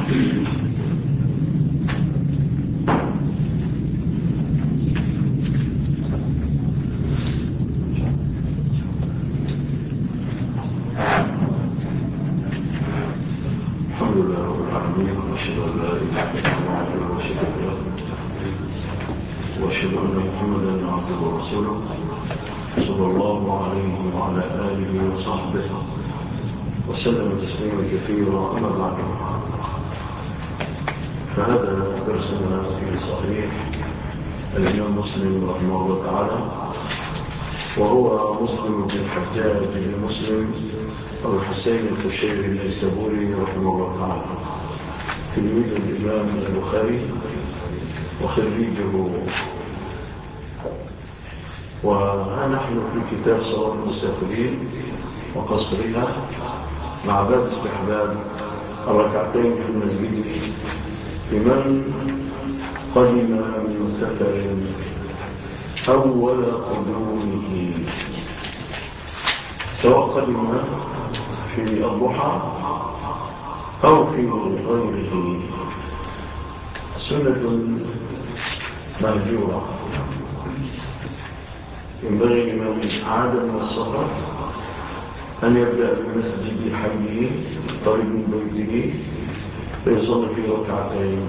وأشهد أن محمدا عبده ورسوله صلى الله عليه وعلى آله وصحبه وسلم تسليما كثيرا. أما بعد، فهذا درسنا في صحيح الإمام مسلم رحمه الله تعالى، وهو مسلم بن الحجاج بن مسلم أبو الحسين الكشيري النيسابوري رحمه الله تعالى، تلميذ الإمام البخاري وخريجه. ونحن في كتاب صلاة المسافرين وقصرها مع باب استحباب الركعتين في المسجد لمن قدم من سفر أول قدومه، سواء قدم في الضحى أو في غيره. سنة مهجورة ينبغي لمن عاد من السفر أن يبدأ بمسجد حيه قريب من بيته فيصلي في ركعتين.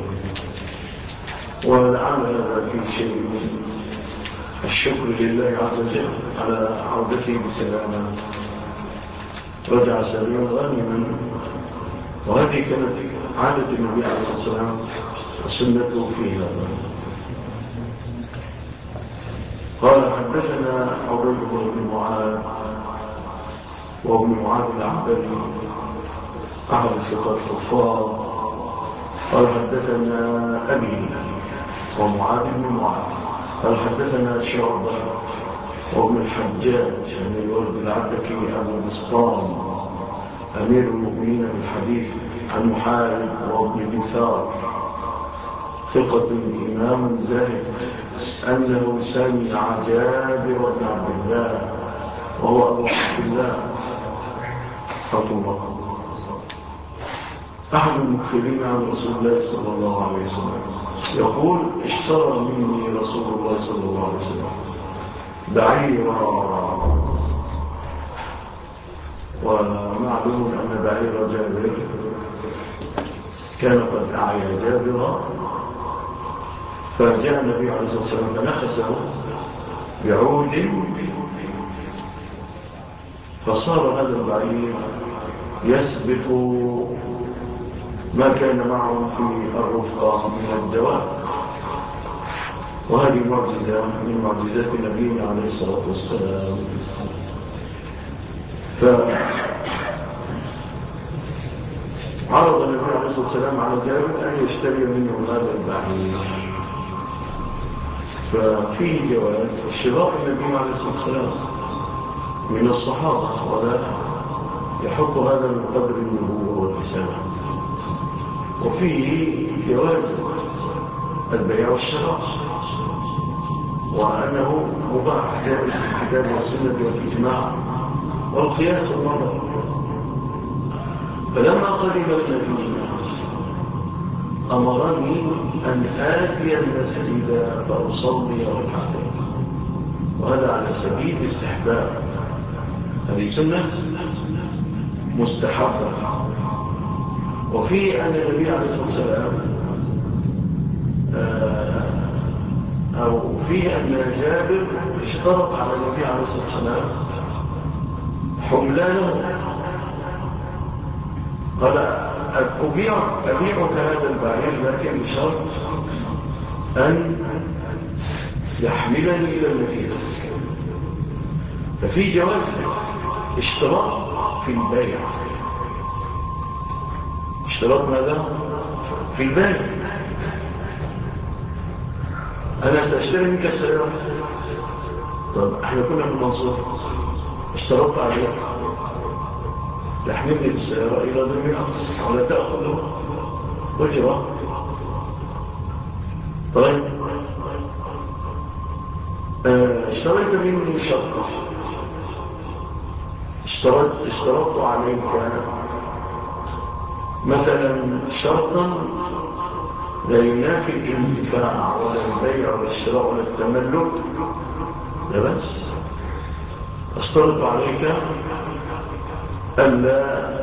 ولعل هذا في شيء من الشكر لله عز وجل على عودته بسلامة، رجع سليما غانما. وهذه كانت عادة النبي عليه الصلاة والسلام وسنته في هذا. قال: حدثنا عبيد بن معاذ وابن معاذ العنبري أحد الثقات الكفار. قال: حدثنا أبي ومعاذ بن معاذ. قال: حدثنا شعبة وابن الحجاج من الولد العتكي أبو بسطام أمير المؤمنين بالحديث عن محارب وابن دثار ثقة إمام زاهد أنه سمع جابر بن عبد الله وهو أبو عبد الله رضي الله أحد المكثرين عن رسول الله صلى الله عليه وسلم يقول: اشترى مني رسول الله صلى الله عليه وسلم بعيرا. ومعلوم أن بعير جابر كان قد أعيا جابرا، فجاء النبي عليه الصلاة والسلام فنخسه بعود، فصار هذا البعير يسبق ما كان معه في الرفقة من الدواء. وهذه معجزة من معجزات النبي عليه الصلاة والسلام. فعرض النبي عليه الصلاة والسلام على جابر أن يشتري منه هذا البعير، ففيه جواز شراء النبي عليه الصلاة والسلام من الصحابة، ولا يحط هذا من قدر النبوة والرسالة. وفيه جواز البيع والشراء، وأنه مباح جائز في الكتاب والسنة والإجماع والقياس والنظر. فلما قدم النبي أمرني أن آتي المسجد فأصلي ركعتين، وهذا على سبيل استحباب. هذه سنة مستحبة. وفي أن النبي عليه الصلاة والسلام أو في أن جابر اشترط على النبي عليه الصلاة والسلام حملانه. قال: أبيعك هذا البعير لكن بشرط أن يحملني إلى المدينة. ففي جواز اشتراط في البيع. اشتراط ماذا؟ في البيع. أنا سأشتري منك السيارة. طب احنا كنا في المنصور، اشترطت عليك تحملني بالسيارة إلى دمياط ولا تأخذ أجرة. طيب اشتريت مني شقة، اشترطت عليك مثلا شرطا لا ينافي الانتفاع ولا البيع ولا الشراء ولا التملك، لا بس اشترط عليك ألا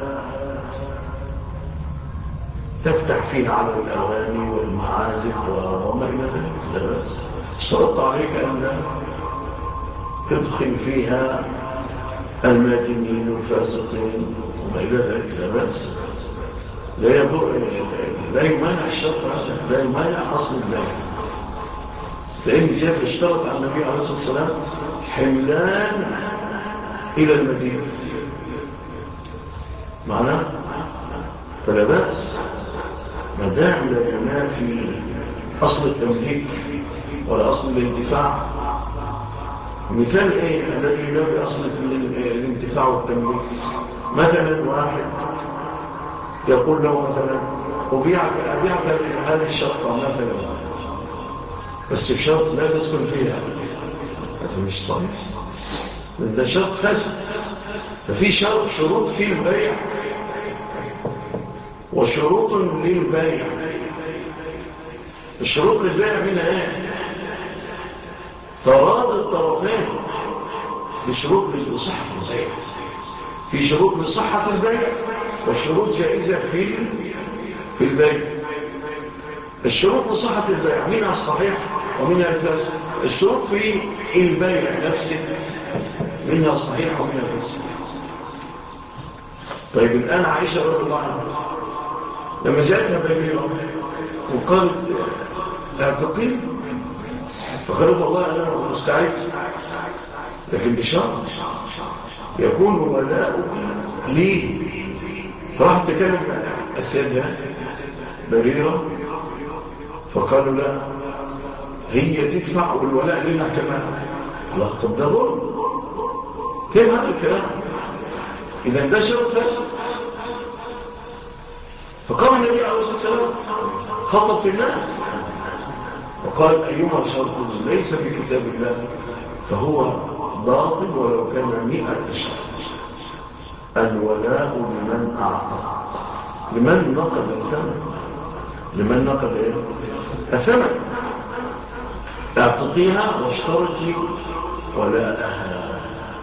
تفتح فيها على الأغاني والمعازف وما إلى ذلك، لا بس اشترط عليك ألا تدخل فيها الماجنين والفاسقين وما إلى ذلك، لا بس لا يمانع الشرط هذا، لا يمانع أصل الله، لأن جاء اشترط على النبي عليه الصلاة والسلام حملان إلى المدينة معناه، فلا بأس ما دام لا ينافي أصل التمليك ولا أصل الانتفاع. مثال ايه الذي ينافي أصل الانتفاع والتمليك؟ مثلا واحد يقول له مثلا أبيعك هذه الشقة مثلا، بس بشرط لا تسكن فيها، هذا مش صحيح، ده شرط فاسد. ففي شروط في البيع وشروط للبيع. الشروط للبيع منها ايه؟ تراضي الطرفين بشروط لصحة البيع، في شروط لصحة البيع وشروط جائزة في البيع. الشروط لصحة البيع منها الصحيح ومنها الفاسد، الشروط في البيع نفسه منها الصحيح ومنها الفاسد. طيب الآن عائشة رضي الله عنها لما جاءتها بريرة وقالت اعتقين، فقالت والله أنا مستعد، لكن بشرط يكون ولاء لي. فراح تكلم السيدة بريرة فقالوا لا، هي تدفع والولاء لنا كمان. الله، طب ده ظلم، كيف هذا الكلام؟ إذا ده شرط فاسد. فقام النبي عليه الصلاة والسلام خطب في الناس وقال أيما شرط ليس في كتاب الله فهو باطل ولو كان 100 شرط. الولاء لمن أعطى، لمن نقض الثمن، لمن نقض إيه؟ الثمن. اعطتيها واشترطي ولاءها،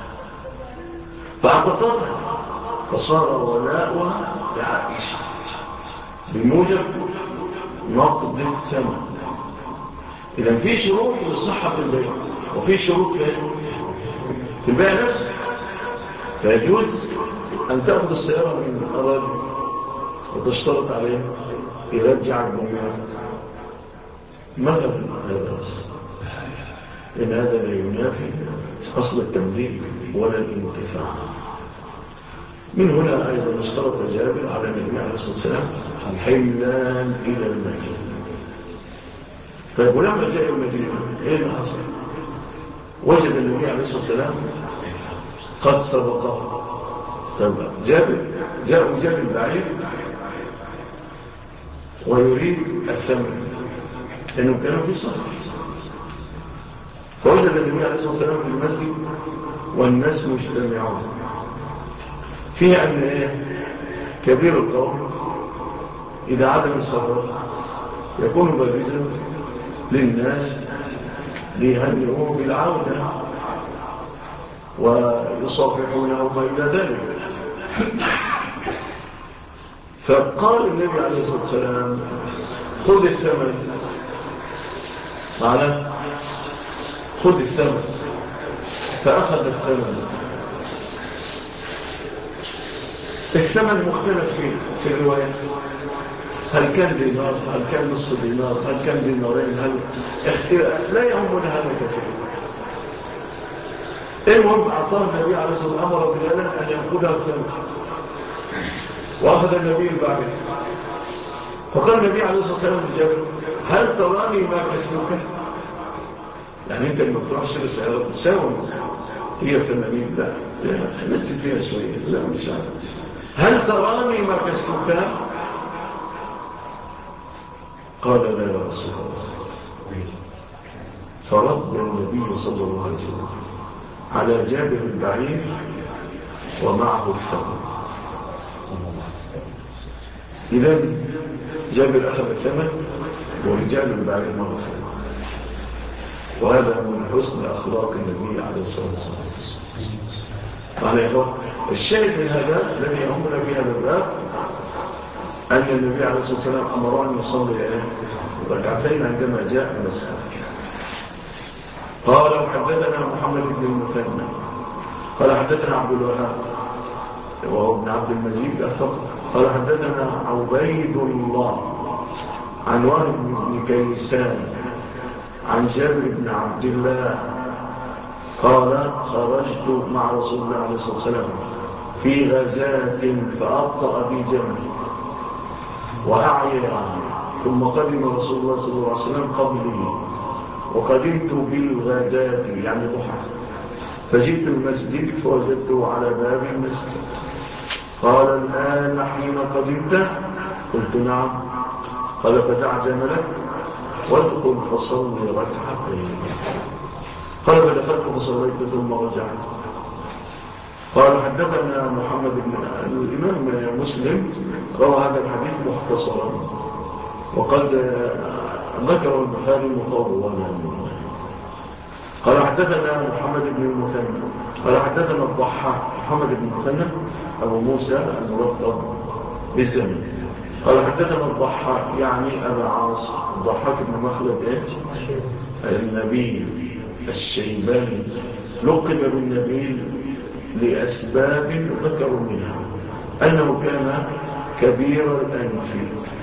فأعطتها فصار ولاؤها لعائشة بموجب نقض الثمن. إذا في شروط لصحة البيع وفي شروط في البيع نفسه، فيجوز أن تأخذ السيارة من الراجل وتشترط عليه يرجع البنيات مثلا، لا بأس، إن هذا لا ينافي أصل التمليك ولا الانتفاع. من هنا أيضا اشترط جابر على النبي عليه الصلاة والسلام حملان إلى المدينة. طيب ولما جاء المدينة إيه اللي حصل؟ وجد النبي عليه الصلاة والسلام قد سبقه. طيب جاء البعير ويريد الثمن لأنه كانوا في صف، فوجد النبي عليه الصلاة والسلام في المسجد والناس مجتمعون فيها أن كبير القوم إذا عدم الصبر يكون بارزا للناس ليهنئوه بالعودة ويصافحونه إلى ذلك. فقال النبي عليه الصلاة والسلام خذ الثمن، معنا خذ الثمن، فأخذ الثمن. الثمن مختلف في الرواية، هل كان دينار، هل كان نصف دينار، هل كان دينارين، لا يهمنا هذا كثير. المهم أعطاه النبي عليه الصلاة والسلام أمر بلالا أن يأخذها الثمن، وأخذ النبي البعير. فقال النبي عليه الصلاة والسلام للجابر هل تراني ما كسبك؟ يعني أنت لما تروحش للسيارة تساوي هي 80، لا نزل فيها شوية، لا مش عارف. هل تراني ما كسبك؟ قال لا يا رسول الله. فرد النبي صلى الله عليه وسلم على جابر البعير ومعه الثمن. إذا جابر أخذ الثمن ورجال بعد مرة، وهذا من حسن أخلاق النبي عليه الصلاة والسلام. الشاهد من هذا الذي يهمنا في هذا الباب أن النبي عليه الصلاة والسلام أمر أن يصلي ركعتين عندما جاء من السفر. قال حدثنا محمد بن المثنى قال حدثنا عبد الوهاب وهو ابن عبد المجيد الثقفي قال حدثنا عبيد الله عن وهب بن كيسان عن جابر بن عبد الله قال خرجت مع رسول الله عليه الصلاة والسلام في غزاة فأبطأ بي جمعي وأعيا ثم قدم رسول الله صلى الله عليه وسلم قبلي وقدمت بالغداة يعني ضحى فجئت المسجد فوجدته على باب المسجد. قال الآن حين قدمت؟ قلت نعم. قال فتع جملك وادخل فصلي ركعتين. قال فدخلت فصليت ثم رجعت. قال حدثنا محمد بن الإمام مسلم روى هذا الحديث مختصرا وقد ذكر البخاري مطولا. قال حدثنا محمد بن المثنى قال حدثنا الضحاك محمد بن المثنى أبو موسى الملقب بالزمن قال حدثنا الضحاك يعني أبا عاص الضحاك بن مخلد النبيل الشيباني لقب بالنبيل لأسباب ذكروا منها أنه كان كبير الأنف،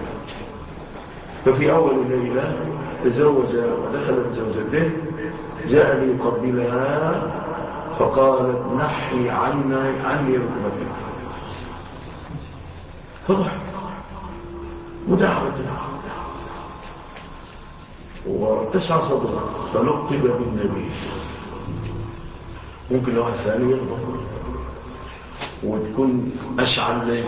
ففي أول ليلة تزوج ودخلت زوجته جاء ليقبلها فقالت نحي عني ركبتك فضحك مداعبة واتسع صدره فلقب بالنبي. ممكن لو ثاني يغضب وتكون أشعل ليه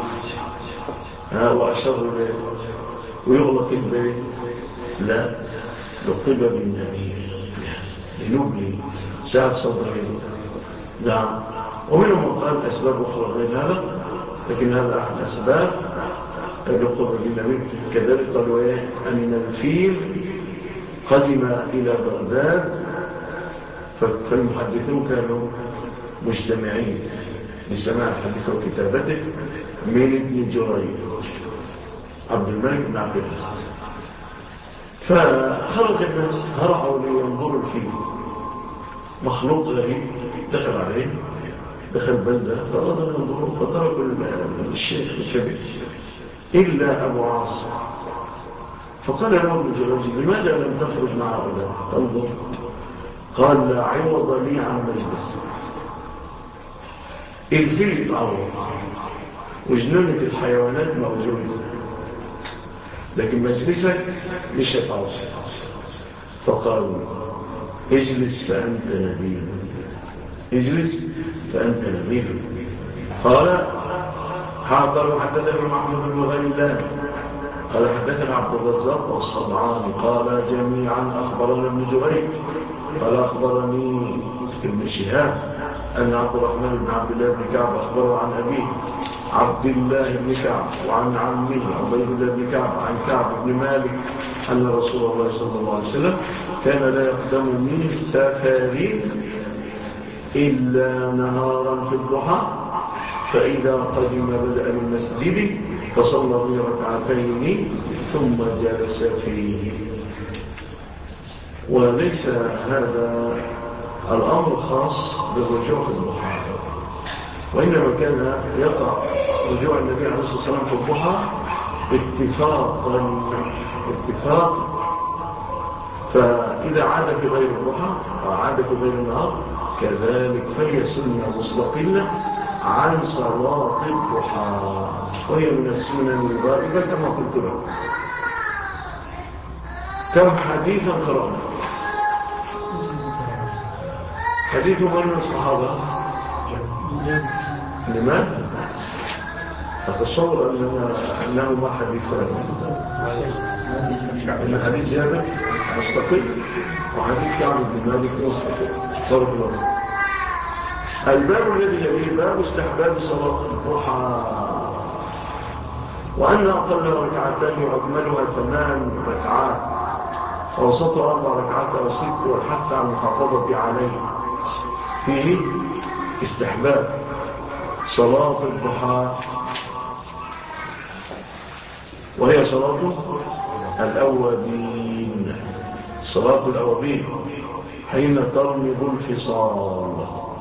وأشر ليه ويغلق البيت، لا لقب بالنبي لنبلي ساعة صدره. نعم. ومنهم قال أسباب أخرى غير هذا لكن هذا أحد أسباب لقب بالنبي. كذلك قالوا أن الفيل قدم إلى بغداد فالمحدثون كانوا مجتمعين لسماع الحديث وكتابته من ابن جريج عبد الملك بن عبد العزيز. فخرج الناس هرعوا لينظروا الفيل، مخلوق غريب دخل عليه دخل بلدة فأرادوا أن ينظروا فتركوا الشيخ الكبير إلا أبو عاصم فقال له ابن جريج لماذا لم تخرج مع هؤلاء تنظر؟ قال لا عوض لي عن مجلس. الفيل يتعوض وجنونة الحيوانات موجودة لكن مجلسك مش يتعوض. فقالوا اجلس فأنت نبيل، اجلس فأنت نبيل. قال حاضر حدثني محمود بن غيلان قال حدثنا عبد الرزاق والصنعاني قال جميعا أخبرنا ابن جريج قال أخبرني ابن شهاب أن عبد الرحمن بن عبد الله بن كعب أخبره عن أبيه عبد الله بن كعب وعن عمه عبيد الله بن كعب عن كعب بن مالك أن رسول الله صلى الله عليه وسلم كان لا يقدم من سفر إلا نهارا في الضحى فإذا قدم بدأ المسجد فصلى به ركعتين ثم جلس فيه. وليس هذا الأمر خاص بالرجوع في الضحى، وإنما كان يقع رجوع النبي عليه الصلاة والسلام في الضحى اتفاق. فإذا عاد في غير الضحى وعاد في غير النهار كذلك فهي سنة مستقلة عن صلاة الضحى وهي من السنن الغائبة كما قلت لكم. كم حديثا قرأنا؟ حديث من الصحابة؟ لماذا؟ أتصور أنه ما حديث إن حديث جابر مستقل وحديث كعب بن مالك مستقل. صرف الله. الباب الذي يليه باب استحباب صلاة الضحى. وأن أقل ركعتين وأكملها 8 ركعات ووسطها 4 ركعات أو 6 والحث على المحافظة عليه. فيه استحباب صلاة الضحى، وهي صلاة الأوابين، صلاة الأوابين حين ترمض الفصال،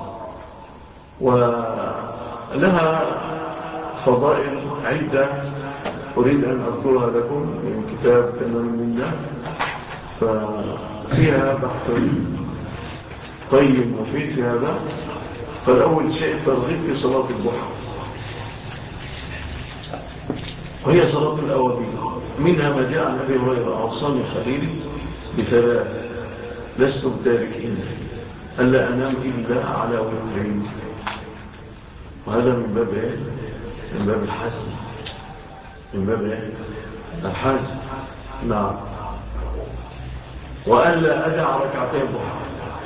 ولها فضائل عدة أريد أن أذكرها لكم من كتاب تمام منا، ففيها بحث طيب مفيد في هذا. فالأول شيء ترغيب في صلاة الضحى، وهي صلاة الأوابين. منها ما جاء عن أبي هريرة أوصاني خليلي ب3 لست بتاركين ألا أنام إلا على وترين. وهذا من باب إيه؟ من باب الحزم، من باب إيه؟ الحزم. نعم. وألا أدع ركعتين الضحى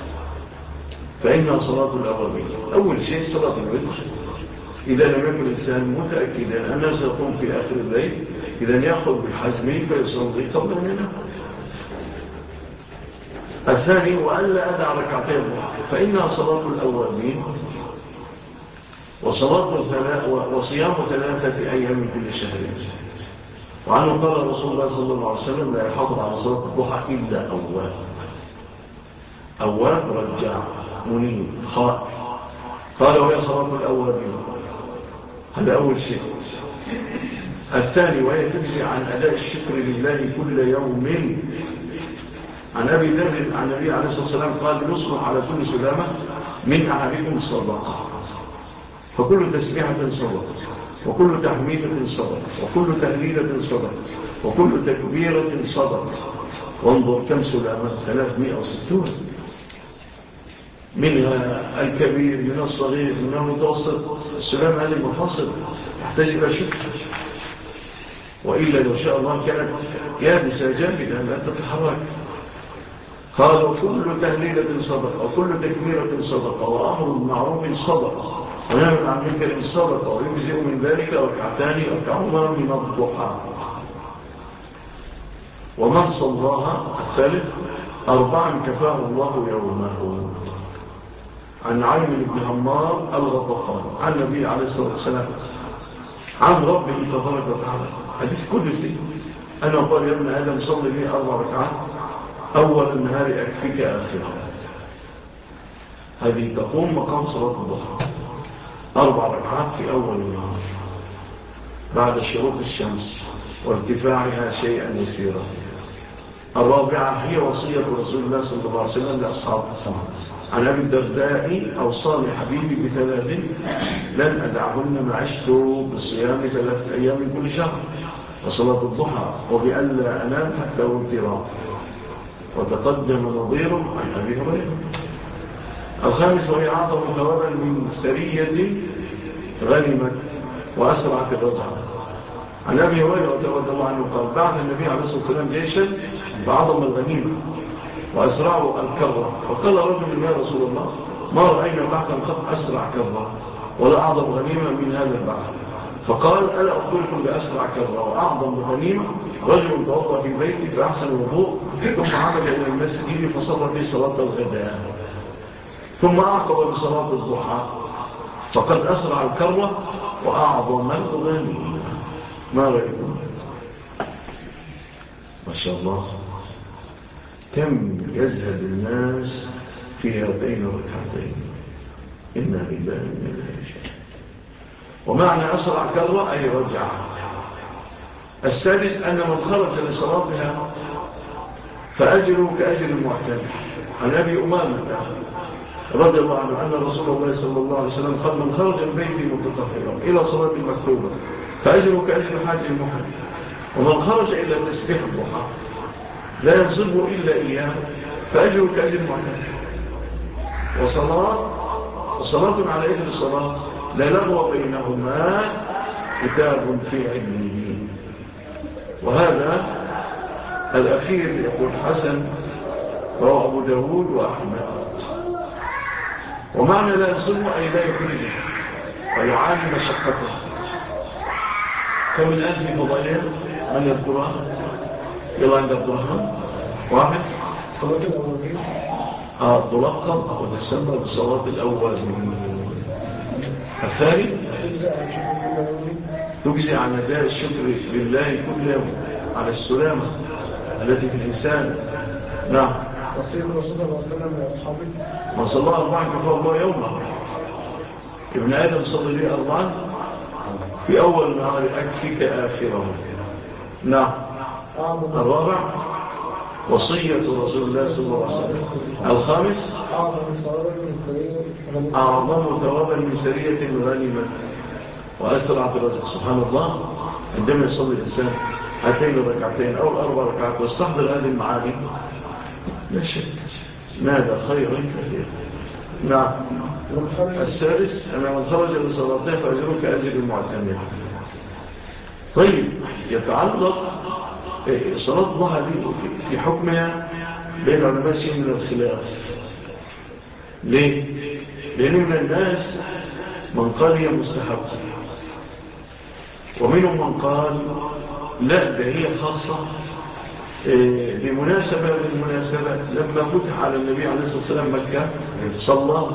فإنها صلاة الأوابين. أول شيء صلاة الوتر، إذا لم يكن الإنسان متأكدا أنه سيقوم في آخر الليل إذا يأخذ بالحزم فيصلي قبل أن ينام. الثاني وألا أدع ركعتين الضحى فإنها صلاة الأوابين وصيام 3 أيام من كل شهر. وعنه قال رسول الله صلى الله عليه وسلم لا يحافظ على صلاة الضحى إلا أواب رجع منيب خائف. قال وهي صلاة الأوابين، هذا أول شيء. الثاني وهي تجزي عن أداء الشكر لله كل يوم. عن أبي ذر عن النبي عليه الصلاة والسلام قال يصبح على كل سلامة من أحدكم صدقة، فكل تسبيحة صدقة، وكل تحميدة صدقة، وكل تهليلة صدقة، وكل تكبيرة صدقة. وانظر كم سلامة، 360. منها الكبير، من الصغير، من المتوسط. السلام هذه المفاصل تحتاج إلى شكر، وإلا لو شاء الله كانت يابسة جامدة لا تتحرك. قال وكل تهليلة صدقة، وكل تكبيرة صدقة، وأمر معروف صدقة، ونهي عن منكر صدقة، ويجزئ من ذلك ركعتان ركعهما من الضحى. ومن صلاها الثالث 4 كفاه الله يومه. عن عين بن عمار الغطفان عن النبي عليه الصلاة والسلام عن ربه تبارك وتعالى حديث قدسي أنا قال يا ابن آدم صلي لي 4 ركعات أول النهار أكفيك آخرها. هذه تقوم مقام صلاة الضحى 4 ركعات في أول النهار بعد شروق الشمس وارتفاعها شيئا يسيرا. الرابعة هي وصية رسول الله صلى الله عليه وسلم لأصحابه. عن أبي الدرداء أوصاني حبيبي ب3 لن أدعهن ما عشت بالصيام 3 أيام من كل شهر وصلاة الضحى وبألا أنام حتى وترا. وتقدم نظير عن أبي هريرة. الخامس وهي أعظم ثوابا من سرية غنمت وأسرعت الرجعة. عن أبي هريرة رضي الله عنه قال بعث النبي عليه الصلاة والسلام جيشا بعظم الغنيمة وأسرعوا الكرة. وقال رجل يا رسول الله ما رأينا بعثا قد أسرع كرة ولا أعظم غنيمة من هذا البعث. فقال ألا أقولكم بأسرع كرة وأعظم غنيمة رجل توضأ في بيتي فأحسن الوضوء ثم عمل إلى المسجد فصلى في صلاة الغداء ثم أعقب بصلاة الضحى فقد أسرع الكرة وأعظم الغنيمة. ما رأيكم؟ ما شاء الله كم يزهد الناس في هاتين الركعتين. إنا لله وإنا إليه راجعون. ومعنى أسرع كرة أي رجع. السادس أن من خرج لصلاتها فأجره كأجر المعتمر. عن أبي أمامة رضي الله عنه أن رسول الله صلى الله عليه وسلم قال من خرج من بيته متطهرا إلى صلاة المكتوبة فأجره كأجر حاج المحرم. ومن خرج إلى تسبيح الضحى لا ينصبه إلا إياه فأجره كأجر المعتمر. وصلاة على إذن الصلاة لا لغو بينهما كتاب في علمه. وهذا الأخير يقول حسن رواه أبو داود وأحمد. ومعنى لا يصبه أي لا يخرجه ويعاني مشقته. كم الآن في فضائلها من يذكرها؟ يلا عند عبد الرحمن واحد. صلاة الأولين تلقب وتسمى بصلاة الأولين. الثاني تجزي عن أداء الشكر لله كل يوم على السلامة التي في الإنسان. نعم. وصية الرسول صلى الله عليه وسلم لأصحابه من صلى أربعا كفى الله يوما. ابن آدم صلى لي أربعا في أول نهار أكفك آخره. نعم. الرابع وصية رسول الله صلى الله عليه وسلم. الخامس أعظم ثوابا من سرية غنيمة وأسرع في الرجل. سبحان الله، عندما يصلي الإنسان هاتين الركعتين أو الأربع ركعات واستحضر هذه المعاني لا شك ماذا خيرا كثيرا. نعم. السادس أن من خرج لصلاته فأجره كأجر المعتمر. طيب، يتعلق صلاة الله في حكمها بين علماء شيء من الخلاف. ليه؟ لأن من الناس من قال هي مستحب، ومنهم من قال لا، ده هي خاصة بمناسبة من المناسبات. لما فتح على النبي عليه الصلاة والسلام مكة صلى،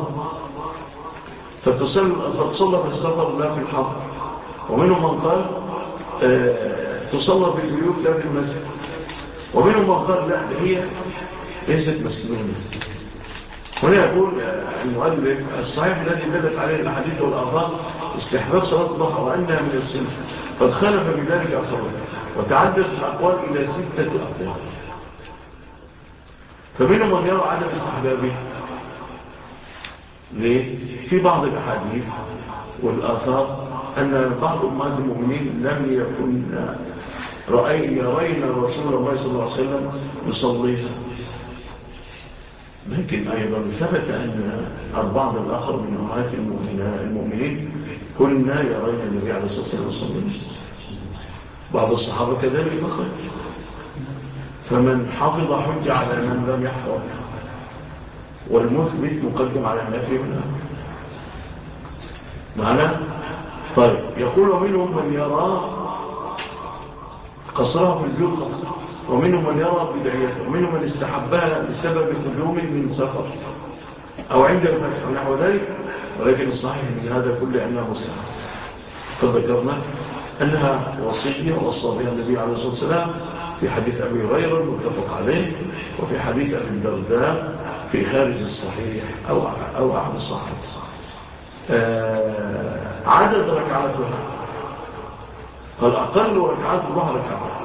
فتصلى في السفر لا في الحضر. ومنهم من قال تصلى في البيوت لا في المسجد. ومنهم من قال لا، هي ليست مسنونة. هنا يقول المؤلف الصحيح الذي دلت عليه الأحاديث والآثار استحباب صلاة الضحى وأنها من السنة، قد خالف بذلك آخرون وتعدت الأقوال إلى 6 أقوال. فمنهم من يرى عدم استحبابه. ليه؟ في بعض الأحاديث والآثار أن بعض أمهات المؤمنين لم يكن يرين رسول الله صلى الله عليه وسلم يصليها، لكن أيضا ثبت أن البعض الآخر من أمهات المؤمنين كنا يرين النبي عليه الصلاة والسلام يصلي. بعض الصحابة كذلك أخر. فمن حفظ حجة على من لم يحفظ، والمثبت مقدم على النافي منها معنا. طيب، يقول منهم من يرى قصرها في البيوت قصر، ومنهم من يرى بدايته، ومنهم من استحبها بسبب قدوم من سفر أو عند الفتح ونحو ذلك. ولكن الصحيح من هذا كله أنها مستحب. قد ذكرنا أنها وصية وصى بها النبي عليه الصلاة والسلام في حديث أبي هريرة المتفق عليه، وفي حديث أبي الدرداء في خارج الصحيح أو أحد الصحيح. عدد ركعاتها فالأقل ركعات الظهر ركعتين.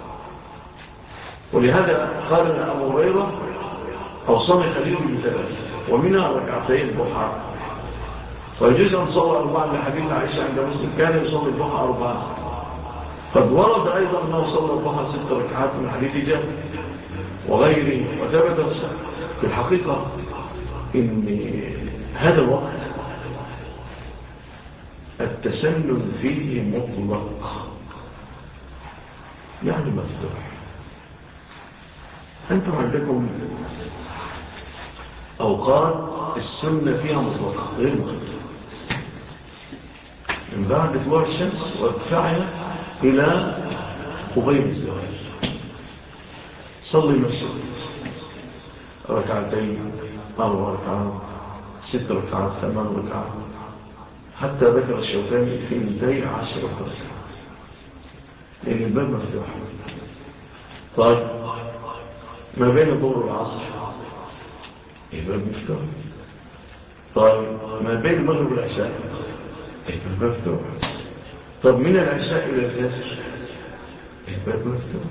ولهذا قال أبو هريرة أوصاني خليل بثلاث ومنها ركعتين الضحى. ويجوز أن صلى 4 لحديث عائشة عند مسلم كان يصلي الضحى 4. قد ورد أيضا أنه صلى الضحى 6 ركعات من حديث جابر وغيره. وثبت في الحقيقة إن هذا الوقت التسنن فيه مطلق، يعني مفتوح. أنتم عندكم أوقات السنة فيها مطلقة غير مقدرة، من بعد طلوع الشمس وارتفاعها إلى قبيل الزواج. صلي المسجد 2 ركعتين 4 ركعات 6 ركعات 8 ركعات، حتى ذكر الشوكاني في 12 ركعة، لأن الباب مفتوح. طيب، ما بين الظهر والعصر الباب مفتوح. طيب، ما بين المغرب والعشاء الباب مفتوح. طب من العشاء إلى الفجر الباب مفتوح،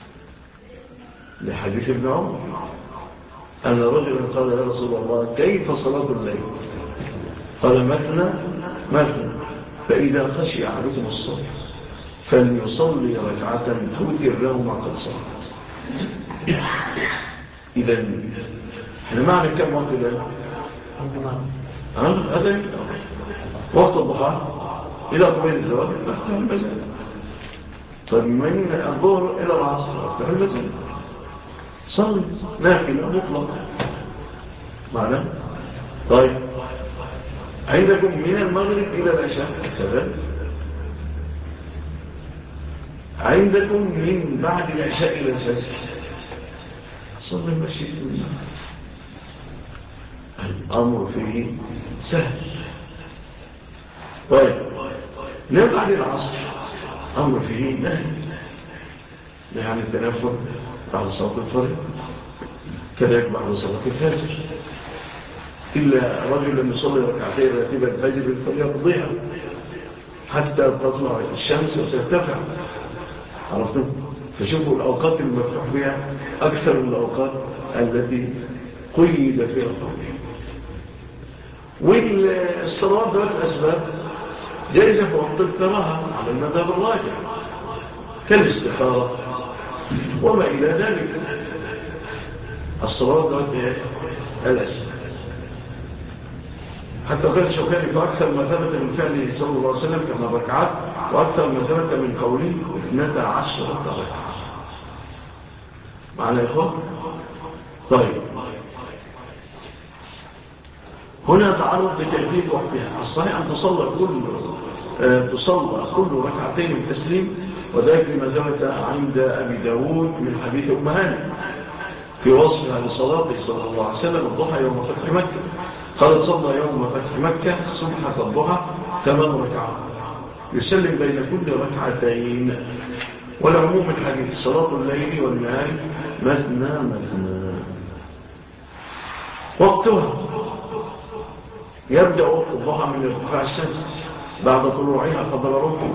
لحديث ابن عمر أن رجلا قال يا رسول الله كيف صلاة الليل؟ قال مثنى، فإذا خشي أحدكم الصبح فليصلي ركعة توتر له ما قد صلى. إذن احنا معنى كم وقت الليل؟ هذا وقت الضحى إلى قبيل الزواج افتح المسجد. طيب، من الظهر إلى العصر افتح المسجد، صلي نافلة مطلقة معنا. طيب، عندكم من المغرب إلى العشاء كذلك عندكم من بعد العشاء إلى الفجر صلي المسجد. الأمر فيه سهل. طيب نبقى بعد العصر أمر فيه نهي يعني التنفل بعد صلاة الفجر، كذلك بعد صلاة الفجر، إلا رجل لم يصلي ركعتين راتبة الفجر فليقضيها حتى تطلع الشمس وترتفع. عرفتم؟ فشوفوا الأوقات المفتوح بها أكثر من الأوقات التي قيد فيها الطبيعي. والصلوات ذات الأسباب جائزة في وقت الكراهة على المذهب الراجح كالاستخارة وما إلى ذلك. الصلوات ذات الأسباب حتى قال الشوكاني فأكثر ما ثبت من فعله صلى الله عليه وسلم كما ركعات، وأكثر ما ثبت من قوله 12 ركعة. معنا يا إخوان؟ طيب هنا تعرض لكيفية وقتها. الصحيح أن تصلى كل ركعتين بالتسليم، وذلك لما ثبت عند أبي داود من حديث أم هاني في وصفها لصلاته صلى الله عليه وسلم الضحى يوم فتح مكة. قالت صلى يوم فتح مكة سبحة الضحى 8 ركعات يسلم بين كل ركعتين. والعموم الحديث صلاة الليل والنهار مثنى مثنى. وقتها يبدأ وقت الضحى من ارتفاع الشمس بعد طلوعها قدر ربع،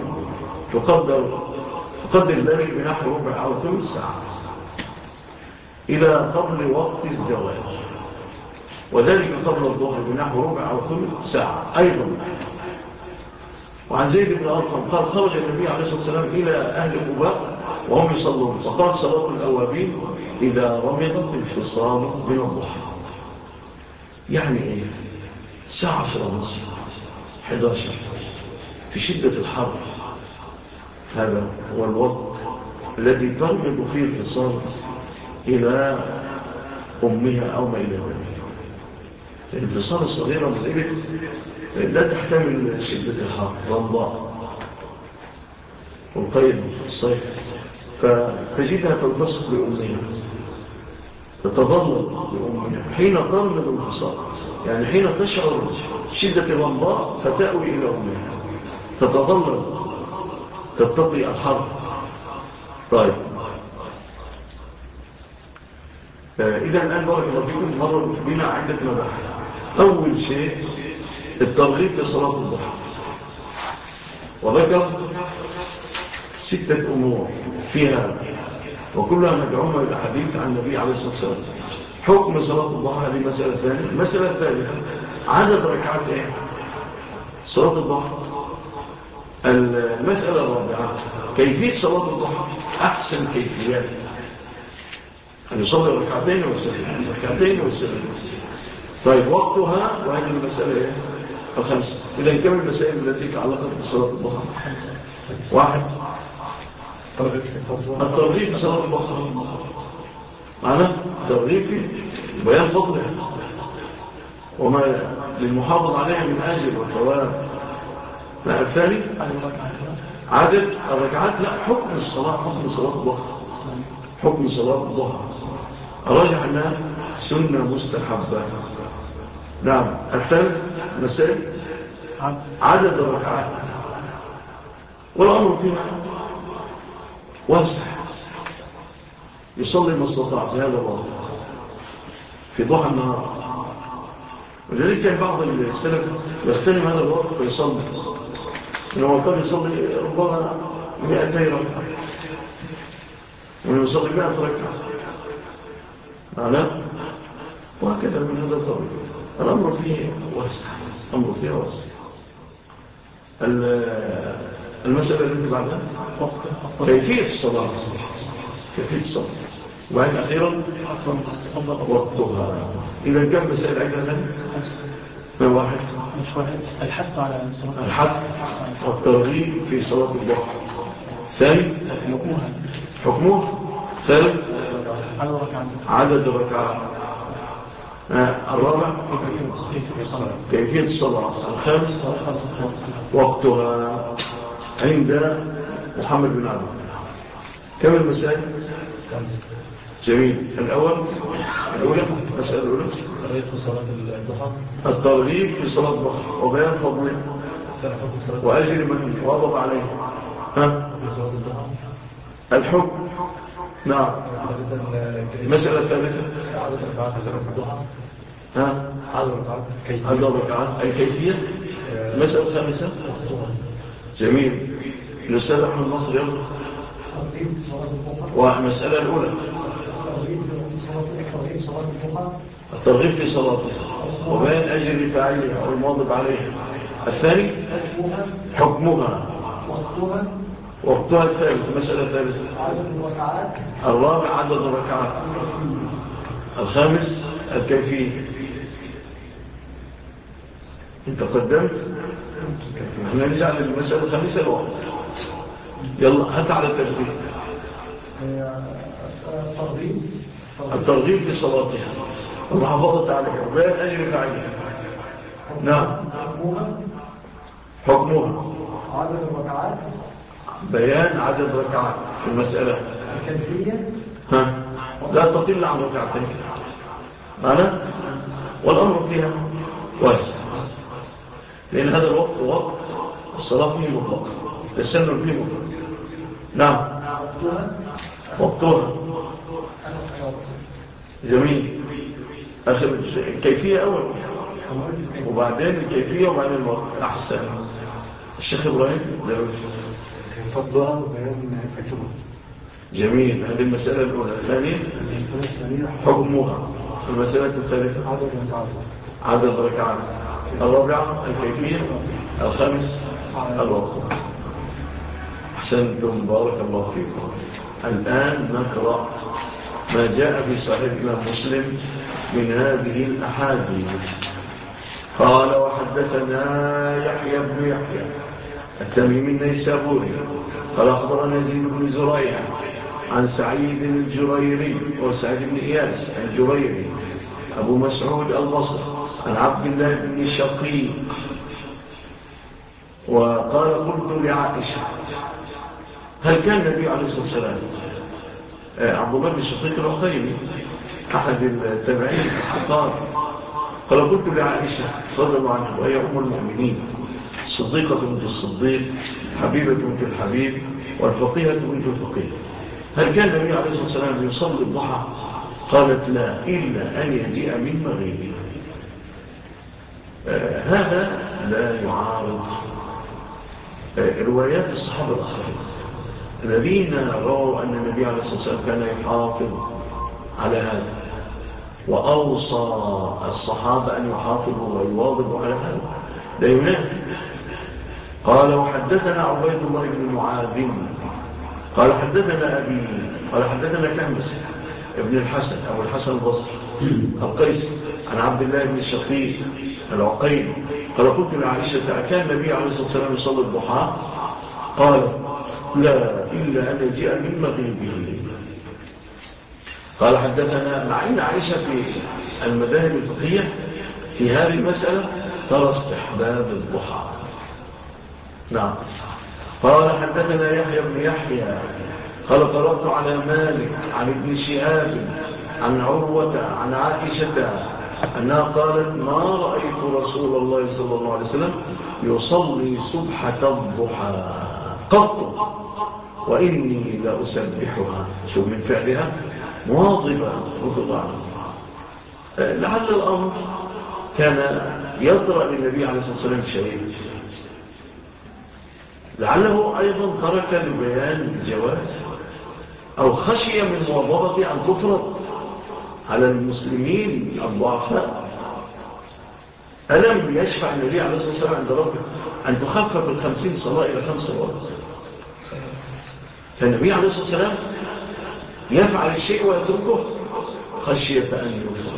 تقدر ذلك بنحو ربع أو ثلث ساعة إلى قبل وقت الزواج، وذلك قبل الظهر بنحو ربع أو ثلث ساعة أيضا. وعن زيد بن أرقم قال خرج النبي عليه الصلاة والسلام إلى أهل قباء وهم يصلون، فقال صلاة الأوابين إذا رمضت الفصال من الضحى. يعني إيه؟ الساعة 10:30 11 في شدة الحر. هذا هو الوقت الذي ترمض فيه الفصال إلى أمها أو ما إلى ذلك. الانفصال الصغيرة من الإبل لا تحتمل شدة الحر رمضاء والقيد في الصيف، فتجدها تلتصق بأمها تتظلل بأمها حين ترمض الانفصال، يعني حين تشعر شدة الرمضاء فتأوي إلى أمها تتظلل تتقي الحر. طيب إذا الآن بارك الله فيكم مرة بنا عدة مباحث. أول شيء الترغيب في صلاة الضحى، وذكر 6 أمور فيها وكلها مدعومة إلى حديث عن النبي عليه الصلاة والسلام. حكم صلاة الضحى هذه مسألة ثانية. المسألة الثالثة عدد ركعات صلاة الضحى. المسألة الرابعة كيفية صلاة الضحى، أحسن كيفيات أن يصلي ركعتين والسلام. طيب وقتها، وهذه المسألة الخمسة. إذا كم المسائل التي تعلقت بصلاة الضحى؟ 1 الترغيب في صلاة الضحى، معنى الترغيب في بيان فضلها وما للمحافظ عليها من أجل وثواب. الثاني عدد الركعات. لا، حكم صلاة الضحى. حكم صلاة الضحى أراجع أنها سنة مستحبة. نعم. الثالث مسائل عدد الركعات، والأمر فيها واسع يصلي ما استطاع في هذا الوقت في ضحى النهار. ولذلك كان بعض السلف يغتنم هذا الوقت ويصلي، إنه كان يصلي ربما 200 ركعة ويصلي 100 ركعة معناه، وهكذا من هذا الطريق. الأمر فيه واسع. المسألة التي بعدها كيفية الصلاة. وبعدين أخيرا وقتها. إذا كان مسائل عيدها ثاني ما واحد الحث على الصلاة، الحث والترغيب في صلاة الضحى. ثاني حكمه. ثالث عدد الركعات. الرابع كيفية الصلاة. الخامس وقتها عند محمد بن عبد. كم المسائل؟ جميل. الأولى مسألة الأولى الترغيب في صلاة الضحى. الترغيب في صلاة الضحى وبيان فضله وأجر من واظب عليه. الحكم. نعم. مسألة الثالثة عدد ركعات الضحى. عدد ركعات الكيفية. المسألة الخامسة جميل. الأستاذ أحمد نصر يلا. والمسألة الأولى الترغيب في صلاته وبيان أجر فاعلها أو المواظب عليها. الثاني حكمها وقتها. الثالث المسألة الثالثة الرابع عدد الركعات. الخامس الكيفية. انت قدمت احنا نجعل المسألة الخامسة الوقت. يلا هات على الترغيب. الترغيب في صلاتها المحافظة عليها وبيان أجر فاعلها. نعم. حكمها عدد الركعات. بيان عدد ركعات في المسألة. الكيفية لا تقل عن ركعتين معنا والأمر فيها واسع لأن هذا الوقت وقت الصلاة فيه مطلق التسنن فيه مطلق. نعم. وقتها جميل. آخر الكيفية أول وبعدين الكيفية وبعدين الوقت. أحسن. الشيخ إبراهيم فضلها وبيان فكرها. جميل. هذه المسألة الأولى. الثانية حكمها. المسألة الثالثة عدد ركعات. الرابعة الكيفية. الخامس الوقت. أحسنتم بارك الله فيكم. الآن نقرأ ما جاء في صحيح الإمام مسلم من هذه الأحاديث. قال وحدثنا يحيى بن يحيى التميمي النيسابوري قال أخبرنا يزيد بن زريع عن سعيد الجريري وسعيد بن إياس الجريري أبو مسعود البصري عن عبد الله بن شقيق وقال قلت لعائشة هل كان النبي عليه الصلاة والسلام عبد الله بن شقيق العقيلي أحد التابعين قال قلت لعائشة رضي الله عنها وهي أم المؤمنين صديقة بنت الصديق حبيبة بنت الحبيب والفقيهة بنت الفقيه هل كان النبي عليه الصلاة والسلام يصلي الضحى؟ قالت لا إلا أن يجيء من مغيبه. هذا لا يعارض روايات الصحابة الآخرين الذين رووا أن النبي عليه الصلاة والسلام كان يحافظ على هذا وأوصى الصحابة أن يحافظوا ويواظبوا على هذا لا ينافي. قال وحدثنا عبيد الله بن معاذ قال حدثنا أبي قال حدثنا كهمس ابن الحسن أو الحسن البصري القيس عن عبد الله بن الشقيق العقيل قال قلت لعائشة كان النبي عليه الصلاة والسلام يصلي الضحى؟ قال لا إلا أن يجيء من مغيبه. قال حدثنا مع أن عائشة في المذاهب الفقهية في هذه المسألة ترى استحباب الضحى. نعم. قال حدثنا يحيى بن يحيى قال قرأت على مالك عن ابن شهاب عن عروة عن عائشة أنها قالت ما رأيت رسول الله صلى الله عليه وسلم يصلي صبحة الضحى قط وإني لأسبحها. شوف من فعلها مواظبة وتضع. لعل الأمر كان يطرأ للنبي عليه الصلاة والسلام شيء لعله أيضا ترك لبيان الجواز أو خشية من مواظبة أن تفرض على المسلمين الضعفاء. ألم يشفع النبي عليه الصلاة والسلام عند ربه أن تخفف 50 صلاة إلى 5 صلوات؟ فالنبي عليه الصلاة والسلام يفعل الشيء ويتركه خشية أن يفرض.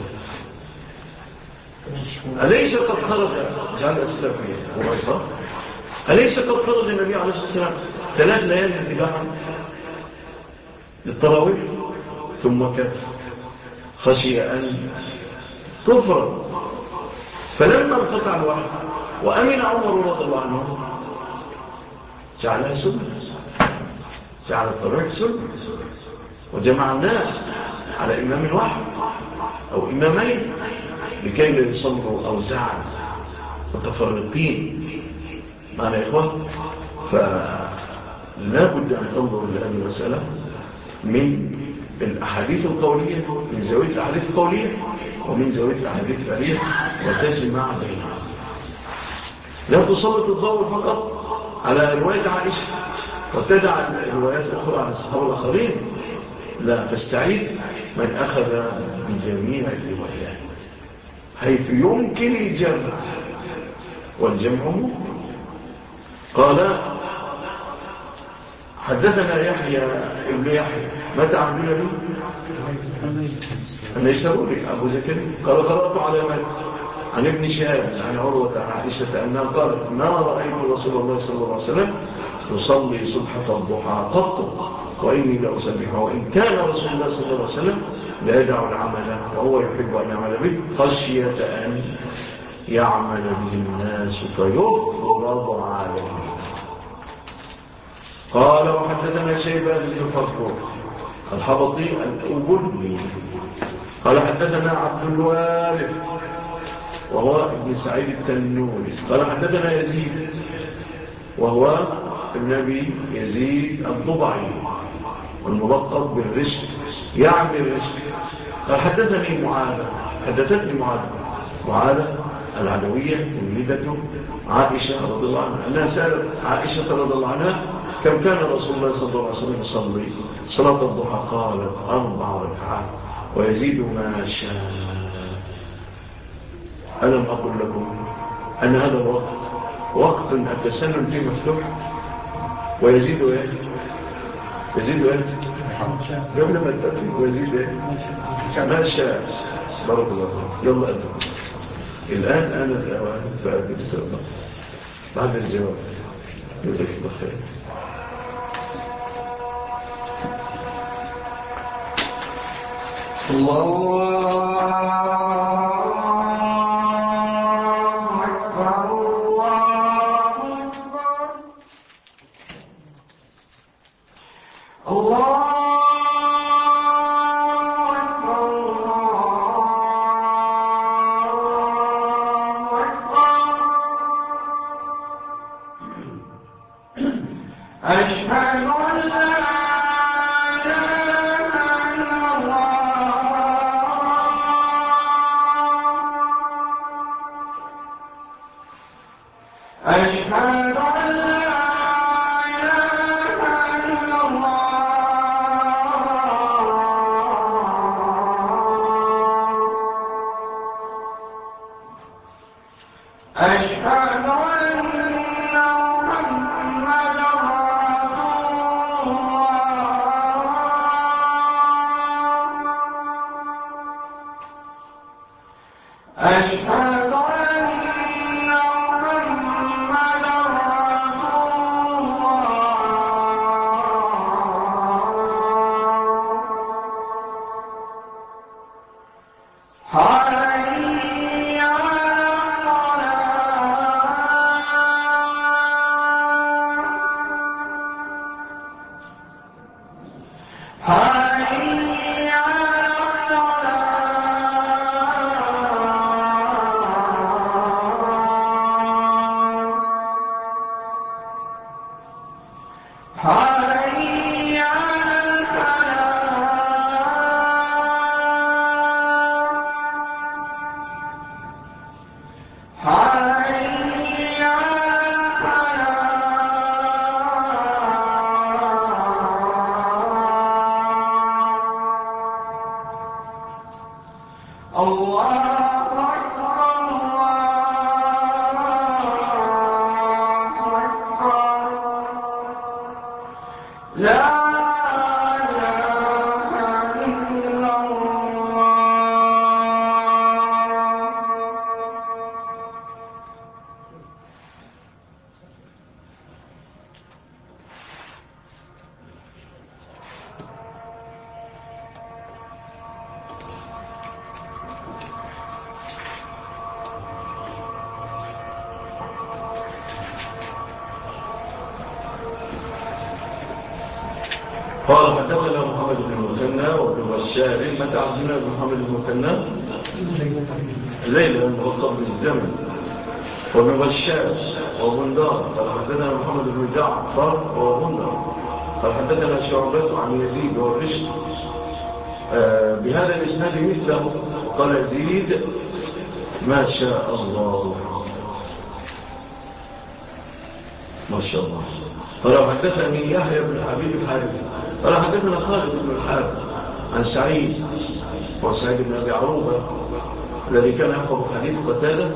أليس قد خرج جعل أسفل فيه وغيره أليس قد خرج النبي عليه الصلاة والسلام 3 ليالي انتباعا للتراويح ثم كف خشي أن تفرض فلما انقطع الوحي وأمن عمر رضي الله عنه جعلها سنة جعل التراويح سنة، وجمع الناس على إمام واحد أو إمامين لكي لا يصلوا أوزاعا متفرقين. معنى يا إخوة، فلا بد أن تنظر لأن المسألة من الأحاديث القولية، من زاوية الأحاديث القولية ومن زاوية الأحاديث الفعلية، وتجمع بينها. لا تسلط الضوء فقط على رواية عائشة وتدع الروايات الأخرى عن الصحابة الآخرين، لا، تستعيد من أخذ بجميع الروايات حيث يمكن الجمع، والجمع قال حدثنا يحيى ابن يحيى متى عبدنا به النيسابوري أبو زكريا قال قرأت على مالك عن ابن شهاب عن عروة عائشة أنها قالت ما رأيت رسول الله صلى الله عليه وسلم يصلي صبحة الضحى قط وإني لأسبح، وإن كان رسول الله صلى الله عليه وسلم لا يدع العمل وهو يحب أن يعمل به خشية أن يعمل به الناس فيفرض عليه. قال وحدثنا شيبان بن فرقوق الحبطي الأبني قال حدثنا عبد الوارث وهو ابن سعيد التنوري قال حدثنا يزيد وهو النبي يزيد الضبعي والملقب بالرشق يعني الرشق. قال حدثتني معاذة العدوية وليدة عائشة رضي الله عنها أنها سألت عائشة رضي الله عنها كم كان رسول الله صلى الله عليه وسلم يصلي صلاة الضحى؟ قالت 4 ركعات ويزيد ما شاء. ألم أقل لكم أن هذا الوقت وقت التسنن فيه مفتوح ويزيد إيه؟ يزيد إيه؟ قبل ما التأكيد ويزيد إيه؟ ما شاء. بارك الله فيك. يلا أدب الآن أنا الأوان فأدب سألنا بعد الجواب. جزاك الله خير. قال حدثنا محمد بن المثنى وابن بشار. متى عبدنا بن محمد بن المثنى؟ الليلة المرتب بالزمن. وابن بشار وبندار قال حدثنا محمد بن جعفر وبندار قال حدثنا شعبة عن يزيد والرشد بهذا الإسناد مثله. قال يزيد ما شاء الله ما شاء الله. قال حدثني يحيى بن حبيب الحارث قال حدثنا خالد بن الحارث عن سعيد وسعيد بن أبي عروبة الذي كان يحفظ حديث قتادة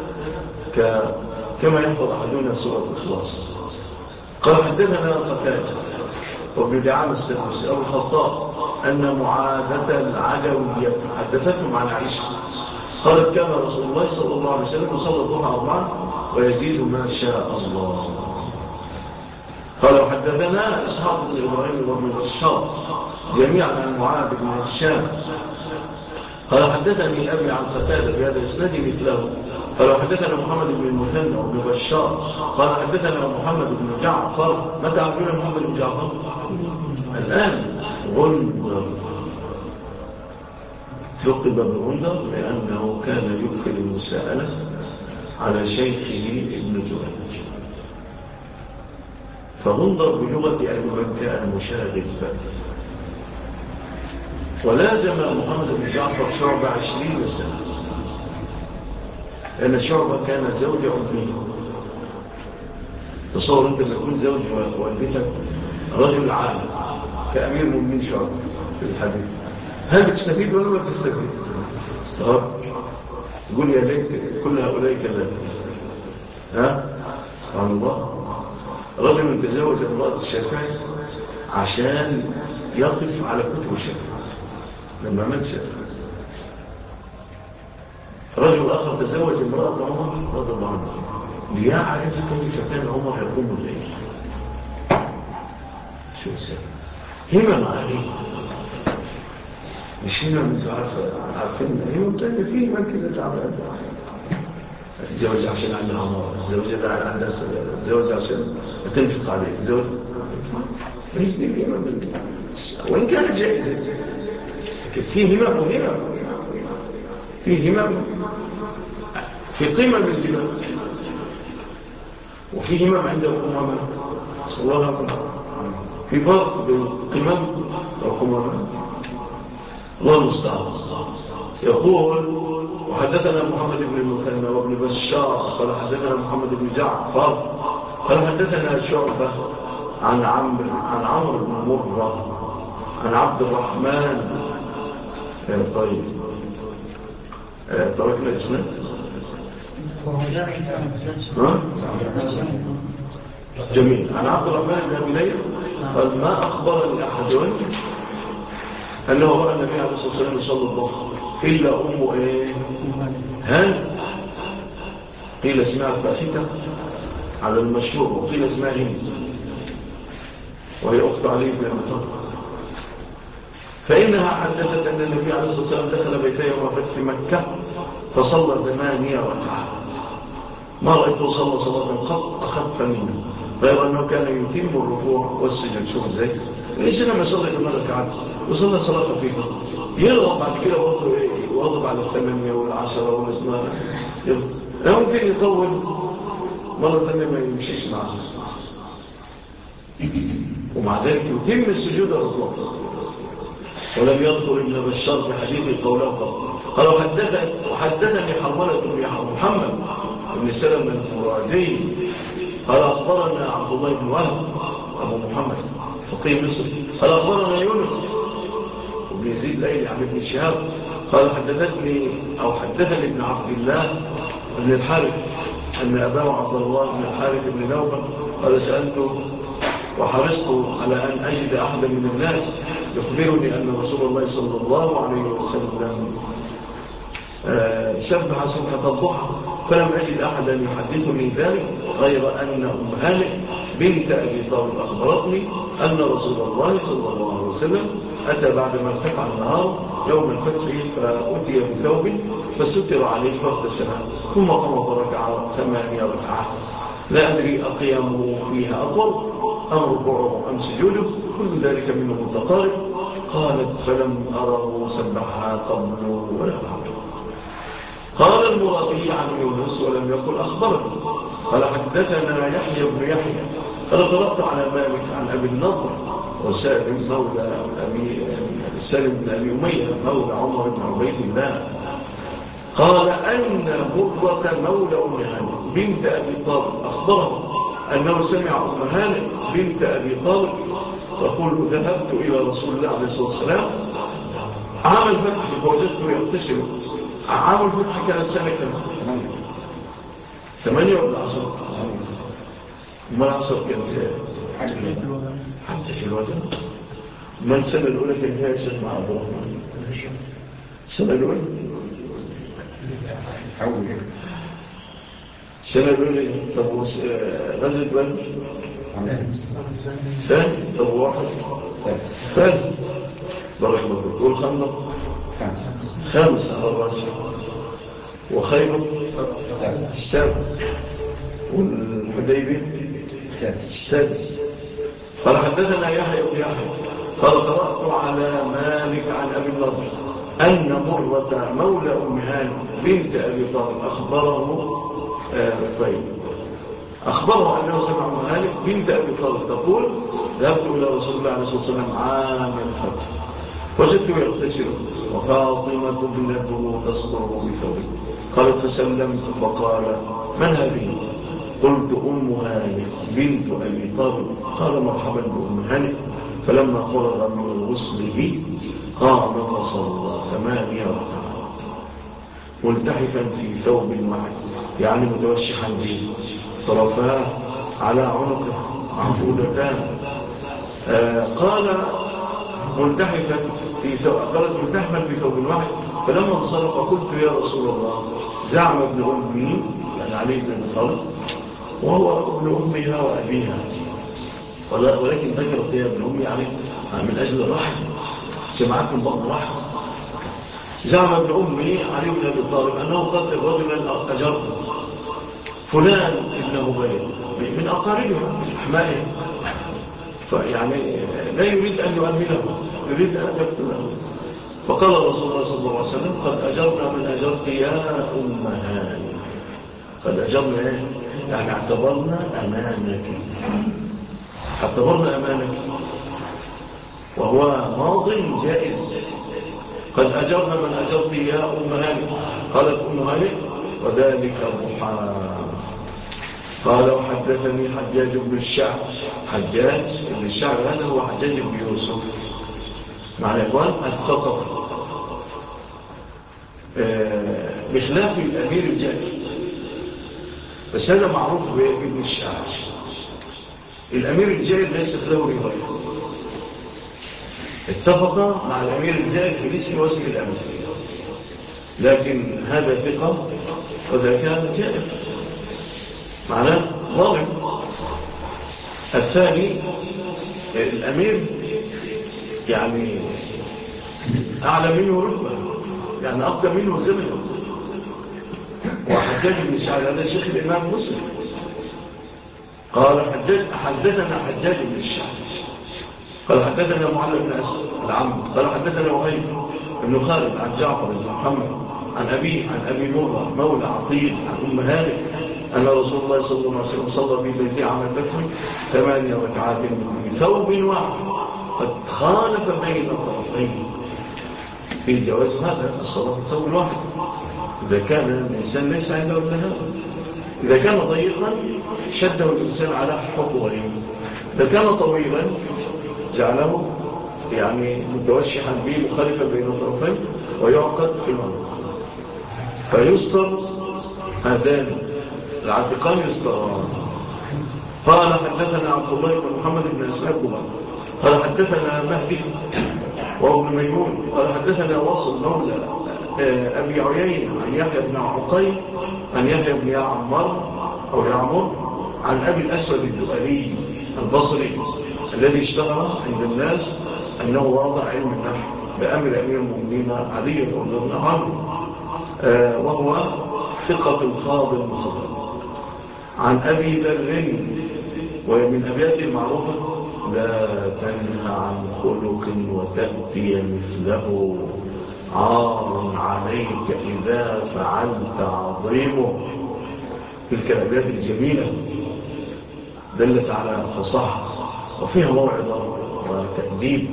كما يحفظ أحدنا سورة الإخلاص. قال حدثنا قتادة وابن دعام السدوسي أبو الخطاب أن معاذة العدوية حدثتهم عن عائشة قالت كان رسول الله صلى الله عليه وسلم يصلي الضحى 4 ويزيد ما شاء الله. قال وحدثنا إسحاق بن إبراهيم وابن بشار جميعا عن معاذ بن هشام قال حدثني أبي عن قتادة بهذا الإسناد مثله. قال حدثنا محمد بن المثنى وابن بشار قال حدثنا محمد بن جعفر. متى عبدنا محمد بن جعفر؟ الآن غندر لقب بغندر لأنه كان يكثر المساءلة على شيخه ابن جريج. فغندر بلغة أبي مكة المشاغب. ولازم محمد بن جعفر شعبة 20 سنة لأن شعبة كان زوج أمه. تصور أنت تكون زوج والدتك رجل عالم كأمير مؤمنين شعبة في الحديث، هل بتستفيد ولا ما بتستفيد؟ يقول يا ليت كل هؤلاء كذلك. سبحان الله. رجل تزوج امرأة الشافعي عشان يقف على كتب الشافعي لما مات شافعي. رجل آخر تزوج امرأة عمر رضي الله عنه ليعرف كيف كان عمر يقوم الليل. شو سبب؟ همم عليه مش همم انتوا عارفين همم تاني فيه ما كده تعبان. تزوج عشان عندها عمر، تزوج عندها سلالة، تزوج عشان تنفق عليه، تزوج مش دي الهمم وإن كانت جائزة لكن فيه همم وهمم. فيه همم في قمم الجبال وفي همم عند القمامة صلى الله عليه وسلم. في فرق بين القمم والقمامة. الله المستعان. يقول وحدثنا محمد بن المثنى وابن بشار قال حدثنا محمد بن جعفر قال حدثنا شعبة عن عمرو بن مرة عن عبد الرحمن. طيب تركنا الاسناد. جميل. عن عبد الرحمن بن أبي ليلى قال ما أخبرني أحد أنه رأى النبي عليه الصلاة والسلام يصلي الضحى إلا أمه هل قيل اسمها فافتة على المشهور وقيل اسمها هند وهي أخت علي بن أبي طالب. فإنها حدثت أن النبي عليه الصلاة والسلام دخل بيته يوم فتح مكة فصلى 8 ركعات ما رأيته صلى صلاة قط أخف منه غير أنه كان يتم الركوع والسجود. شوف ازاي ليش لما يصلي 8 ركعات وصلى صلاة خفيفة يرغب بعد كده برضه يواظب على 8 وال10 وال12 ممكن يطول مرة ثانية ما يمشيش معه ومع ذلك يتم السجود والركوع. ولم يذكر ابن بشار في حديث قوله قال وحدثني حرملة بن محمد بن سلمة المرادي قال أخبرنا عبد الله بن وهب أبو محمد فقيه مصر قال أخبرنا يونس وابن يزيد ليلي عن ابن شهاب قال حدثني ابن عبد الله بن الحارث أن أباه عبد الله بن الحارث بن نوفل قال سألته وحرصت على أن أجد أحدا من الناس يخبرني أن رسول الله صلى الله عليه وسلم سبح سبحة الضحى فلم أجد أحدا يحدثني ذلك غير أن أم هانئ بنت أبي طالب أخبرتني أن رسول الله صلى الله عليه وسلم أتى بعدما ارتفع النهار يوم الفتح فأتي بثوب فستر عليه فاغتسل ثم قام فركع 8 ركعات لا أدري أقيمه فيها أطول أم ركوعه أم سجوده، كل ذلك منه متقارب. قالت فلم أره سبحها قبل ولا بعد. قال المرابي عن يونس ولم يقل أخبرني. قال حدثنا يحيى بن يحيى قال قرأت على مالك عن أبي النضر وسالم مولى سالم بن أبي أمية مولى عمر بن عبيد الله قال أن مرة مولى أم هانئ بنت أبي طالب أخبره أنه سمع أم هانئ بنت أبي طالب تقول ذهبت إلى رسول الله عليه الصلاة والسلام عام الفتح فوجدته يغتسل. عام الفتح كانت سنة كم؟ 8 ولا 10؟ ما العصر كانت حتى في الوجه. ما السنة الأولى كان فيها شيخ مع عبد الرحمن؟ السنة الأولى السنة الأولى طب غزة بدر ثاني طب واحد ثاني بارك الله فيك. والخندق خامس على الراشد وخيبر السابع والحديبية السادس. قال حدثنا يحيى بن يحيى قال قرأت على مالك عن أبي النضر أن مرة مولى أم هانئ بنت أبي طالب أخبره أنه سمع أم هانئ بنت أبي طالب تقول ذهبت إلى رسول الله عليه الصلاة والسلام عام الفتح وجدته يغتسل وفاطمة ابنته تصبر بثوبه. قالت فسلمت فقال من هذه؟ قلت أم هانئ بنت أبي طالب. قال مرحبا بأم هانئ. فلما فرغ من غسله قام وصلى 8 ركعات ملتحفا في ثوب معه يعني متوشحا به طرفاه على عنقه معقودتان. قال ملتحفا في ثوب معه. فلما انصرف قلت يا رسول الله زعم ابن أمي يعني علي بن طالب وهو ابن أمها وأبيها ولكن ذكرت يا ابن أمي علي من أجل الرحم جمعت من بطن الرحم. زعم ابن أمي علي بن أبي طالب أنه قتل رجلا أجره فلان ابن هبيل من أقاربه من أحمائه فيعني لا يريد أن يؤمنه يريد أن يقتله. فقال رسول الله صلى الله عليه وسلم قد أجرنا من أجرت يا أم هانئ. قد أجرنا يعني اعتبرنا أمانك وهو ماض جائز. قد أجرنا من أجرت يا أم هانئ. قالت أم هانئ وذلك الضحى. قال وحدثني حجاج بن الشعب. حجاج بن الشعب هذا هو حجاج بن يوسف مع الإخوان الثقف بخلاف الأمير الجائر بس هذا معروف بابن الشعب. الأمير الجائر ليست له رواية اتفق مع الأمير الجائر في اسم واسم الأمير لكن هذا ثقة وذا كان جائر معناه ظالم. الثاني الأمير يعني أعلى منه رتبة يعني أفضل منه زمن. وحجاج بن الشعب هذا شيخ الإمام مسلم. قال حدثنا حجاج بن الشعب قال حدثنا معلى بن أسد العم قال حدثنا وهيب بن خالد عن جعفر بن محمد عن أبي مرة مولى عقيل عن أم هانئ أن رسول الله صلى الله عليه وسلم صلى في بيته عام الفتح 8 ركعات من ثوب واحد قد خالف بين الطرفين في جواز هذا الصلاة في ثوب واحد إذا كان الإنسان ليس عنده التهاب. إذا كان ضيقا شده الإنسان على حقوره. إذا كان طويلا جعله يعني متوشحا به مخالفا بين الطرفين ويعقد في المنطقة فيستر هذان العاتقان يستران. قال حدثنا عبد الله بن محمد بن أسماء قال حدثنا مهدي وهو ابن ميمون قال حدثنا واصل مولى أبي عيين عن يحيى بن عقيل عن يحيى بن يعمر عن أبي الأسود الدؤلي البصري الذي اشتهر عند الناس أنه واضع علم النحو بأمر أمير المؤمنين علي رضي الله عنه وهو ثقة فاضل مخضر. عن أبي ذر ومن أبيات المعروفة: لا تنهى عن خلق وتأتي مثله، عار عليك إذا فعلت عظيمه. تلك الأبيات الجميلة دلت على فصاحة وفيها موعظة وتأديب.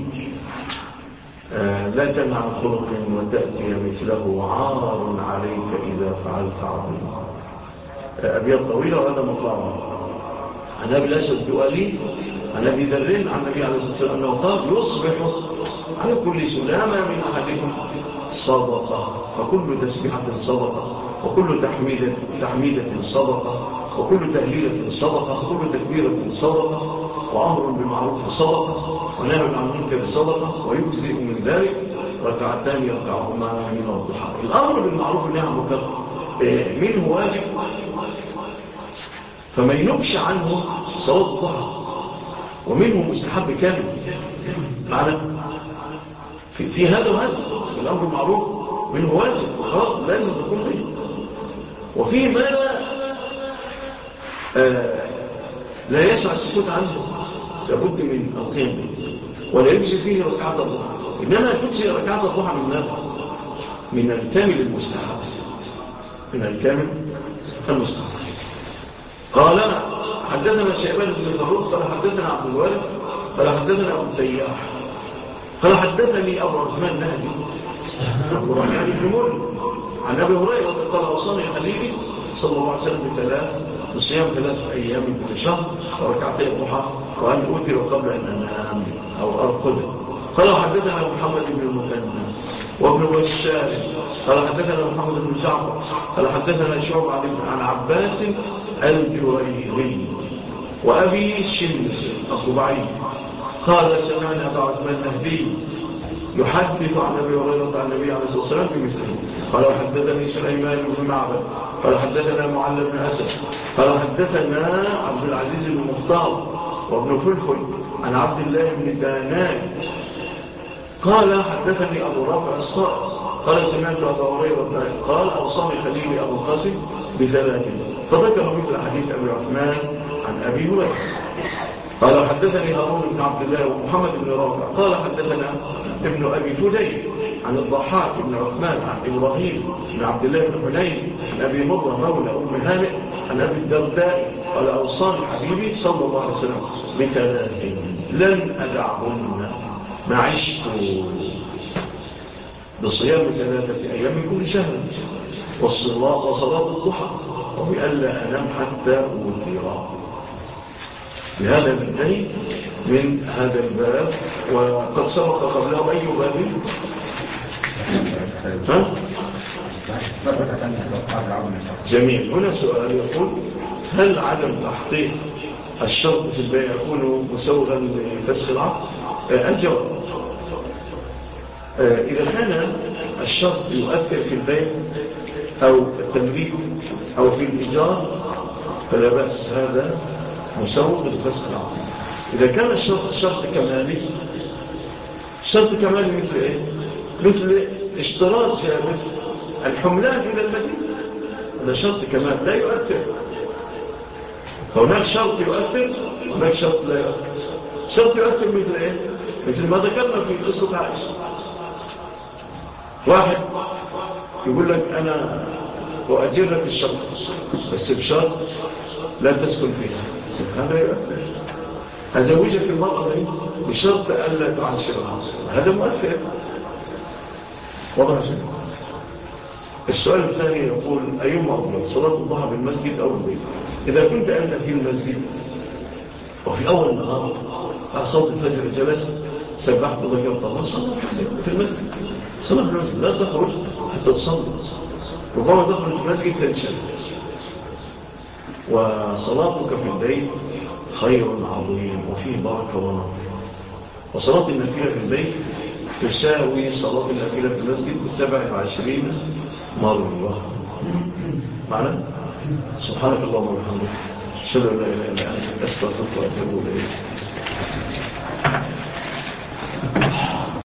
لا تنهى عن خلق وتأتي مثله، عار عليك إذا فعلت عظيمه. أبيات طويلة وهذا مقام عن أبي الأسود الدؤلي عن أبي ذر عن النبي عليه الصلاة والسلام أنه قال: يصبح على كل سلامة من أحدكم صدقة، فكل تسبيحة صدقة، وكل تحميدة صدقة، وكل تهليلة صدقة، وكل تكبيرة صدقة، وأمر بالمعروف صدقة، ونهي عن المنكر صدقة، ويجزئ من ذلك ركعتان يركعهما من الضحى. الأمر بالمعروف والنهي عن المنكر منه واجب، فما ينبش عنه صلاة الضحى، ومنه مستحب كامل. معنى في هذا وهذا الأمر المعروف منه واجب لازم تكون به، وفيه ما لا يسع السكوت عنه، لابد من القيام به، ولا يجزي فيه ركعة الضحى، إنما تجزي ركعة الضحى من الكامل المستحب، من الكامل المستحب. قال: حدثنا شيبان بن فروخ قال حدثنا عبد الوارث قال حدثنا أبو التياح قال حدثني أبو عثمان النهدي أبو الرحمن بن مر عن أبي هريرة قال: أوصاني خليلي صلى الله عليه وسلم بصيام 3 أيام كل شهر وركعتي الضحى، وأن أوتر قبل أن أنام أو أرقد. قال: حدثنا محمد بن المثنى وابن بشار قال حدثنا محمد بن جعفر قال حدثنا شعب عن عباس الجريري وأبي شمس الضبعي قال: سمعنا أبا عثمان النهدي يحدث عن أبي هريرة عن النبي عليه الصلاة والسلام بمثله. قال: حدثني سليمان بن معبد قال حدثنا معل بن أسد قال حدثنا عبد العزيز بن مختار وابن فلفل عن عبد الله بن دانان قال: حدثني أبو رافع الصائغ قال: سمعت أبا هريرة قال: أوصاني خليلي أبو القاسم ب3، فذكر مثل حديث أبي عثمان عن أبي هريرة. قال: حدثني هارون بن عبد الله ومحمد بن رافع قال: حدثنا ابن أبي فدي عن الضحاك بن عثمان عن إبراهيم بن عبد الله بن حنين عن أبي مرة مولى أم هانئ عن أبي الدرداء قال: أوصاني حبيبي صلى الله عليه وسلم ب3 لن أدعهن ما عشت، بصيام 3 أيام من كل شهر، وصلاة الضحى، وبألا أنام حتى أوتر. بهذا الانتهي من هذا الباب، وقد سبق قبله أي باب؟ جميل. هنا سؤال يقول: هل عدم تحقيق الشرط في البيع يكون مسوغا لفسخ العقد؟ الجواب: إذا كان الشرط يؤثر في البيع أو التمليك أو في الإيجار فلا بأس، هذا مسوغ لفسخ العقد. إذا كان الشرط كمالي، الشرط كمالي مثل إيه؟ مثل اشتراط جابر الحملان إلى المدينة، هذا شرط كمال لا يؤثر. هناك شرط يؤثر، هناك شرط لا يؤثر. شرط يؤثر مثل إيه؟ مثل ما ذكرنا في قصة عائشة. واحد يقول لك: أنا أؤجر لك الشرط بس بشرط لا تسكن فيها، هذا يؤثر. أزوجك المرأة دي بشرط ألا تعاشرها، هذا مؤثر. وضع شيء. السؤال الثاني يقول: أيما أفضل، صلاة الضحى بالمسجد أو البيت؟ إذا كنت أنت في المسجد وفي أول النهار صلاة الفجر جلست سبحت وذكرت الله، صلاة في المسجد، صلاة في المسجد، لا تخرج حتى تصلي. ربما تخرج في المسجد تنشل. وصلاتك في البيت خير عظيم وفيه بركة ونور. وصلاة النافلة في البيت تساوي صلاة النافلة في المسجد 27 مرة. معنى سبحانك اللهم وبحمدك أشهد أن لا إله إلا أنت أستغفرك وأتوب إليك.